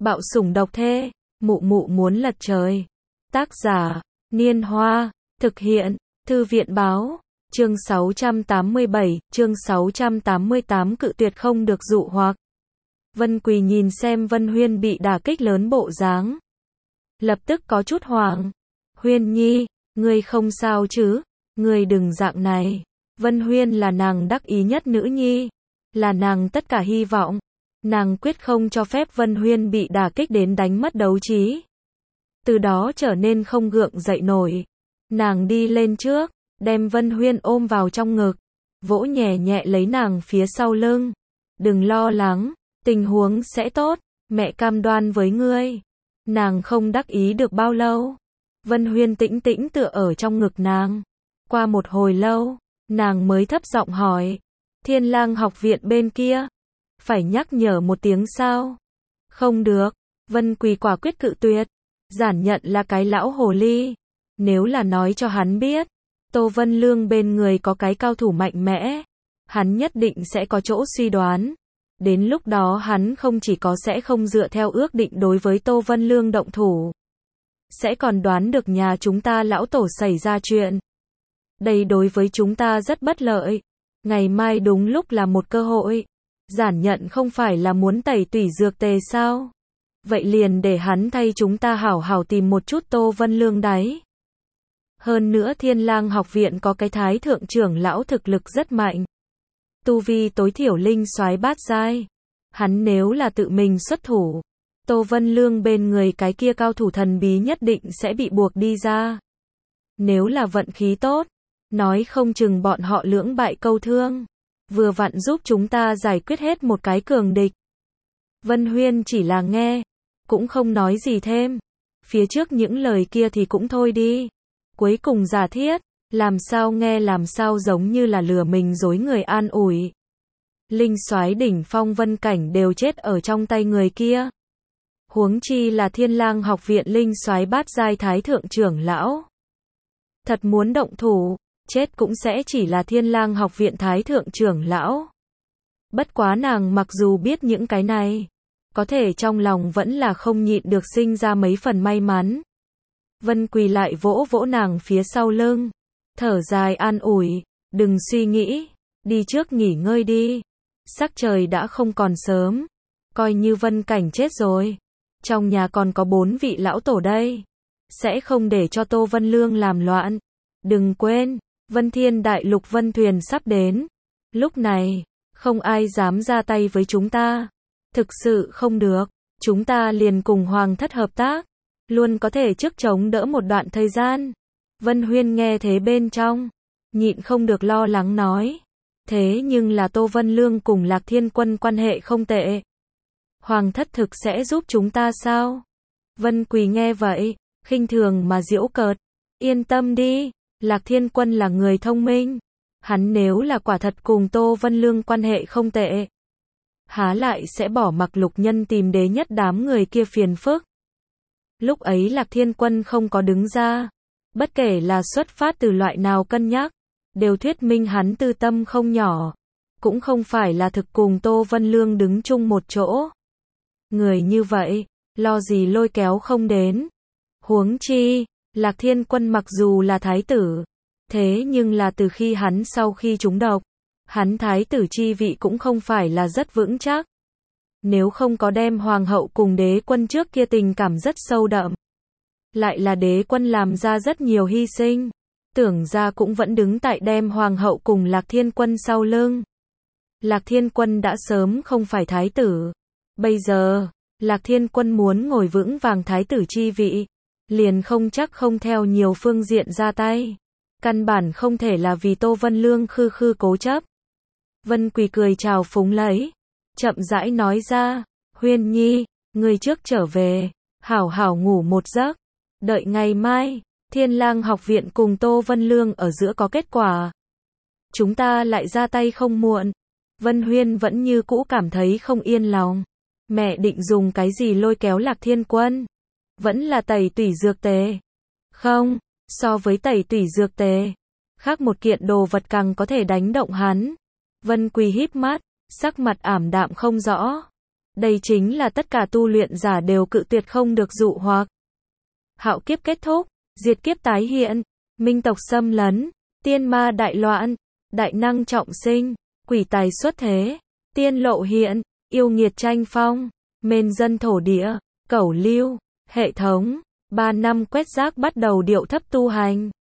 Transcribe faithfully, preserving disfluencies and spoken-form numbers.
Bạo sủng độc thê, mụ mụ muốn lật trời. Tác giả, Niên Hoa, thực hiện, Thư viện Báo, chương sáu trăm tám mươi bảy, chương sáu trăm tám mươi tám cự tuyệt không được dụ hoặc. Vân Quỳ nhìn xem Vân Huyên bị đả kích lớn bộ dáng. Lập tức có chút hoảng. Huyên nhi, ngươi không sao chứ, ngươi đừng dạng này. Vân Huyên là nàng đắc ý nhất nữ nhi, là nàng tất cả hy vọng. Nàng quyết không cho phép Vân Huyên bị đả kích đến đánh mất đấu trí. Từ đó trở nên không gượng dậy nổi. Nàng đi lên trước, đem Vân Huyên ôm vào trong ngực, vỗ nhẹ nhẹ lấy nàng phía sau lưng. Đừng lo lắng, tình huống sẽ tốt, mẹ cam đoan với ngươi. Nàng không đắc ý được bao lâu. Vân Huyên tĩnh tĩnh tựa ở trong ngực nàng. Qua một hồi lâu, nàng mới thấp giọng hỏi, Thiên Lang học viện bên kia, phải nhắc nhở một tiếng sao? Không được. Vân Quỳ quả quyết cự tuyệt. Giản Nhận là cái lão hồ ly. Nếu là nói cho hắn biết, Tô Vân Lương bên người có cái cao thủ mạnh mẽ, hắn nhất định sẽ có chỗ suy đoán. Đến lúc đó hắn không chỉ có sẽ không dựa theo ước định đối với Tô Vân Lương động thủ, sẽ còn đoán được nhà chúng ta lão tổ xảy ra chuyện. Đây đối với chúng ta rất bất lợi. Ngày mai đúng lúc là một cơ hội. Giản Nhận không phải là muốn tẩy tủy dược tề sao? Vậy liền để hắn thay chúng ta hảo hảo tìm một chút Tô Vân Lương đấy. Hơn nữa Thiên Lang học viện có cái thái thượng trưởng lão thực lực rất mạnh. Tu vi tối thiểu linh soái bát giai. Hắn nếu là tự mình xuất thủ, Tô Vân Lương bên người cái kia cao thủ thần bí nhất định sẽ bị buộc đi ra. Nếu là vận khí tốt, nói không chừng bọn họ lưỡng bại câu thương. Vừa vặn giúp chúng ta giải quyết hết một cái cường địch. Vân Huyên chỉ là nghe, cũng không nói gì thêm. Phía trước những lời kia thì cũng thôi đi. Cuối cùng giả thiết, làm sao nghe làm sao giống như là lừa mình dối người an ủi. Linh soái đỉnh phong Vân Cảnh đều chết ở trong tay người kia. Huống chi là Thiên Lang học viện linh soái bát giai thái thượng trưởng lão. Thật muốn động thủ, chết cũng sẽ chỉ là Thiên Lang học viện thái thượng trưởng lão. Bất quá nàng mặc dù biết những cái này, có thể trong lòng vẫn là không nhịn được sinh ra mấy phần may mắn. Vân Quỳ lại vỗ vỗ nàng phía sau lưng, thở dài an ủi, đừng suy nghĩ, đi trước nghỉ ngơi đi. Sắc trời đã không còn sớm, coi như Vân Cảnh chết rồi, trong nhà còn có bốn vị lão tổ đây, sẽ không để cho Tô Vân Lương làm loạn. Đừng quên, Vân Thiên Đại Lục Vân Thuyền sắp đến. Lúc này, không ai dám ra tay với chúng ta. Thực sự không được, chúng ta liền cùng Hoàng thất hợp tác, luôn có thể trước chống đỡ một đoạn thời gian. Vân Huyên nghe thế bên trong, nhịn không được lo lắng nói. Thế nhưng là Tô Vân Lương cùng Lạc Thiên Quân quan hệ không tệ. Hoàng thất thực sẽ giúp chúng ta sao? Vân Quỳ nghe vậy, khinh thường mà giễu cợt. Yên tâm đi, Lạc Thiên Quân là người thông minh. Hắn nếu là quả thật cùng Tô Vân Lương quan hệ không tệ, há lại sẽ bỏ mặc Lục Nhân tìm đế nhất đám người kia phiền phức. Lúc ấy Lạc Thiên Quân không có đứng ra, bất kể là xuất phát từ loại nào cân nhắc, đều thuyết minh hắn tư tâm không nhỏ, cũng không phải là thực cùng Tô Vân Lương đứng chung một chỗ. Người như vậy, lo gì lôi kéo không đến. Huống chi, Lạc Thiên Quân mặc dù là thái tử, thế nhưng là từ khi hắn sau khi trúng độc, hắn thái tử chi vị cũng không phải là rất vững chắc. Nếu không có đem hoàng hậu cùng đế quân trước kia tình cảm rất sâu đậm, lại là đế quân làm ra rất nhiều hy sinh, tưởng ra cũng vẫn đứng tại đem hoàng hậu cùng Lạc Thiên Quân sau lưng. Lạc Thiên Quân đã sớm không phải thái tử. Bây giờ, Lạc Thiên Quân muốn ngồi vững vàng thái tử chi vị, liền không chắc không theo nhiều phương diện ra tay. Căn bản không thể là vì Tô Vân Lương khư khư cố chấp. Vân Quỳ cười chào phúng lấy, chậm rãi nói ra, Huyên nhi, ngươi trước trở về, hảo hảo ngủ một giấc, đợi ngày mai, Thiên Lang học viện cùng Tô Vân Lương ở giữa có kết quả, chúng ta lại ra tay không muộn. Vân Huyên vẫn như cũ cảm thấy không yên lòng. Mẹ định dùng cái gì lôi kéo Lạc Thiên Quân? Vẫn là tẩy tủy dược tề? Không, so với tẩy tủy dược tề, khác một kiện đồ vật càng có thể đánh động hắn. Vân Quỳ híp mắt, sắc mặt ảm đạm không rõ. Đây chính là tất cả tu luyện giả đều cự tuyệt không được dụ hoặc. Hạo kiếp kết thúc, diệt kiếp tái hiện, minh tộc xâm lấn, tiên ma đại loạn, đại năng trọng sinh, quỷ tài xuất thế, tiên lộ hiện, yêu nghiệt tranh phong, mên dân thổ địa, cẩu lưu, hệ thống, ba năm quét rác bắt đầu điệu thấp tu hành.